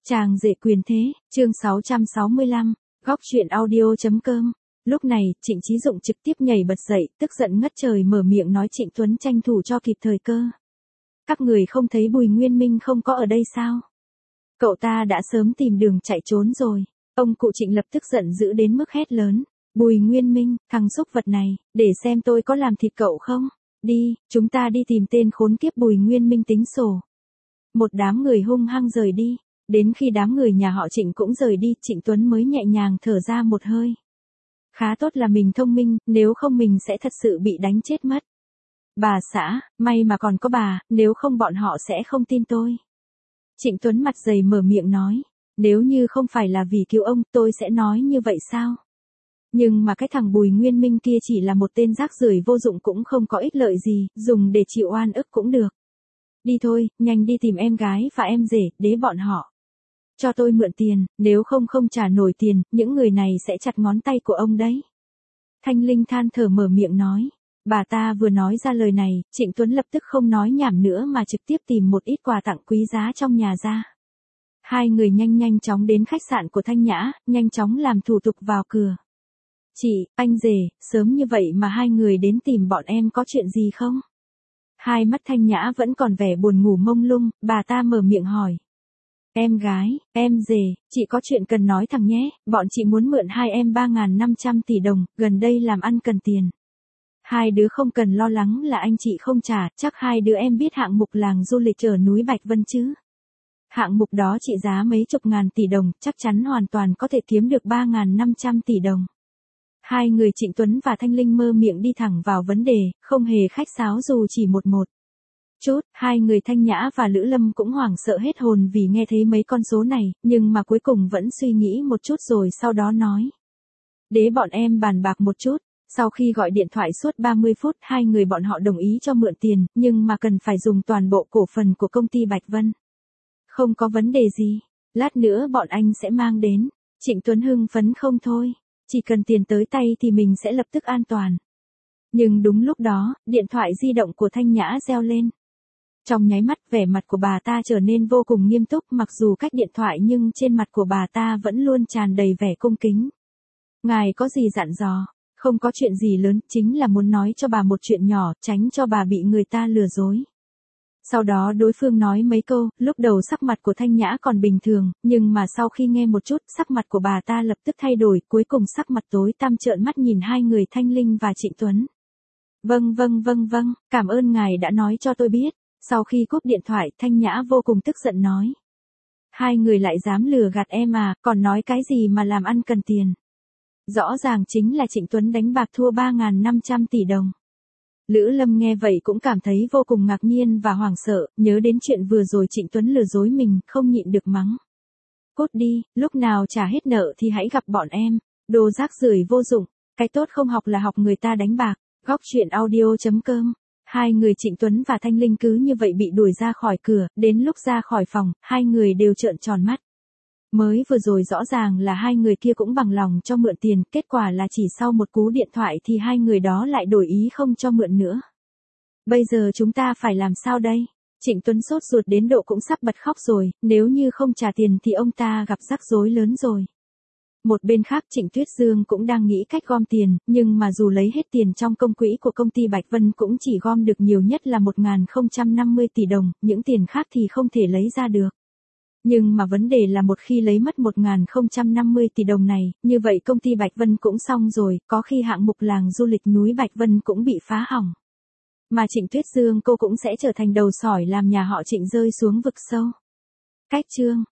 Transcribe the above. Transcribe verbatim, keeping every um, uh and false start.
Chàng rể quyền thế, chương sáu trăm sáu mươi lăm, góc truyện audio.com. Lúc này, Trịnh Chí Dụng trực tiếp nhảy bật dậy, tức giận ngất trời mở miệng nói Trịnh Tuấn tranh thủ cho kịp thời cơ. Các người không thấy Bùi Nguyên Minh không có ở đây sao? Cậu ta đã sớm tìm đường chạy trốn rồi. Ông cụ Trịnh lập tức giận dữ đến mức hét lớn. Bùi Nguyên Minh, thằng xúc vật này, để xem tôi có làm thịt cậu không? Đi, chúng ta đi tìm tên khốn kiếp Bùi Nguyên Minh tính sổ. Một đám người hung hăng rời đi. Đến khi đám người nhà họ Trịnh cũng rời đi, Trịnh Tuấn mới nhẹ nhàng thở ra một hơi. Khá tốt là mình thông minh, nếu không mình sẽ thật sự bị đánh chết mất. Bà xã, may mà còn có bà, nếu không bọn họ sẽ không tin tôi. Trịnh Tuấn mặt dày mở miệng nói, nếu như không phải là vì cứu ông, tôi sẽ nói như vậy sao? Nhưng mà cái thằng Bùi Nguyên Minh kia chỉ là một tên rác rưởi vô dụng cũng không có ích lợi gì, dùng để chịu oan ức cũng được. Đi thôi, nhanh đi tìm em gái và em rể, đế bọn họ. Cho tôi mượn tiền, nếu không không trả nổi tiền, những người này sẽ chặt ngón tay của ông đấy. Thanh Linh than thở mở miệng nói. Bà ta vừa nói ra lời này, Trịnh Tuấn lập tức không nói nhảm nữa mà trực tiếp tìm một ít quà tặng quý giá trong nhà ra. Hai người nhanh nhanh chóng đến khách sạn của Thanh Nhã, nhanh chóng làm thủ tục vào cửa. Chị, anh rể, sớm như vậy mà hai người đến tìm bọn em có chuyện gì không? Hai mắt Thanh Nhã vẫn còn vẻ buồn ngủ mông lung, bà ta mở miệng hỏi. Em gái, em rể, chị có chuyện cần nói thẳng nhé, bọn chị muốn mượn hai em ba nghìn năm trăm tỷ đồng, gần đây làm ăn cần tiền. Hai đứa không cần lo lắng là anh chị không trả, chắc hai đứa em biết hạng mục làng du lịch ở núi Bạch Vân chứ. Hạng mục đó trị giá mấy chục ngàn tỷ đồng, chắc chắn hoàn toàn có thể kiếm được ba nghìn năm trăm tỷ đồng. Hai người Trịnh Tuấn và Thanh Linh mơ miệng đi thẳng vào vấn đề, không hề khách sáo dù chỉ một một. Chút, hai người Thanh Nhã và Lữ Lâm cũng hoảng sợ hết hồn vì nghe thấy mấy con số này, nhưng mà cuối cùng vẫn suy nghĩ một chút rồi sau đó nói. Đế bọn em bàn bạc một chút, sau khi gọi điện thoại suốt ba mươi phút hai người bọn họ đồng ý cho mượn tiền, nhưng mà cần phải dùng toàn bộ cổ phần của công ty Bạch Vân. Không có vấn đề gì, lát nữa bọn anh sẽ mang đến. Trịnh Tuấn hưng phấn không thôi, chỉ cần tiền tới tay thì mình sẽ lập tức an toàn. Nhưng đúng lúc đó, điện thoại di động của Thanh Nhã reo lên. Trong nháy mắt vẻ mặt của bà ta trở nên vô cùng nghiêm túc, mặc dù cách điện thoại nhưng trên mặt của bà ta vẫn luôn tràn đầy vẻ cung kính. Ngài có gì dặn dò? Không có chuyện gì lớn, chính là muốn nói cho bà một chuyện nhỏ, tránh cho bà bị người ta lừa dối. Sau đó đối phương nói mấy câu, lúc đầu sắc mặt của Thanh Nhã còn bình thường, nhưng mà sau khi nghe một chút, sắc mặt của bà ta lập tức thay đổi, cuối cùng sắc mặt tối tăm trợn mắt nhìn hai người Thanh Linh và Trịnh Tuấn. Vâng vâng vâng vâng, cảm ơn ngài đã nói cho tôi biết. Sau khi cúp điện thoại, Thanh Nhã vô cùng tức giận nói. Hai người lại dám lừa gạt em à, còn nói cái gì mà làm ăn cần tiền. Rõ ràng chính là Trịnh Tuấn đánh bạc thua ba nghìn năm trăm tỷ đồng. Lữ Lâm nghe vậy cũng cảm thấy vô cùng ngạc nhiên và hoảng sợ, nhớ đến chuyện vừa rồi Trịnh Tuấn lừa dối mình, không nhịn được mắng. Cút đi, lúc nào trả hết nợ thì hãy gặp bọn em, đồ rác rưởi vô dụng, cái tốt không học là học người ta đánh bạc, góc truyện audio.com. Hai người Trịnh Tuấn và Thanh Linh cứ như vậy bị đuổi ra khỏi cửa, đến lúc ra khỏi phòng, hai người đều trợn tròn mắt. Mới vừa rồi rõ ràng là hai người kia cũng bằng lòng cho mượn tiền, kết quả là chỉ sau một cú điện thoại thì hai người đó lại đổi ý không cho mượn nữa. Bây giờ chúng ta phải làm sao đây? Trịnh Tuấn sốt ruột đến độ cũng sắp bật khóc rồi, nếu như không trả tiền thì ông ta gặp rắc rối lớn rồi. Một bên khác Trịnh Tuyết Dương cũng đang nghĩ cách gom tiền, nhưng mà dù lấy hết tiền trong công quỹ của công ty Bạch Vân cũng chỉ gom được nhiều nhất là một nghìn không trăm năm mươi tỷ đồng, những tiền khác thì không thể lấy ra được. Nhưng mà vấn đề là một khi lấy mất một nghìn không trăm năm mươi tỷ đồng này, như vậy công ty Bạch Vân cũng xong rồi, có khi hạng mục làng du lịch núi Bạch Vân cũng bị phá hỏng. Mà Trịnh Tuyết Dương cô cũng sẽ trở thành đầu sỏi làm nhà họ Trịnh rơi xuống vực sâu. Cách chương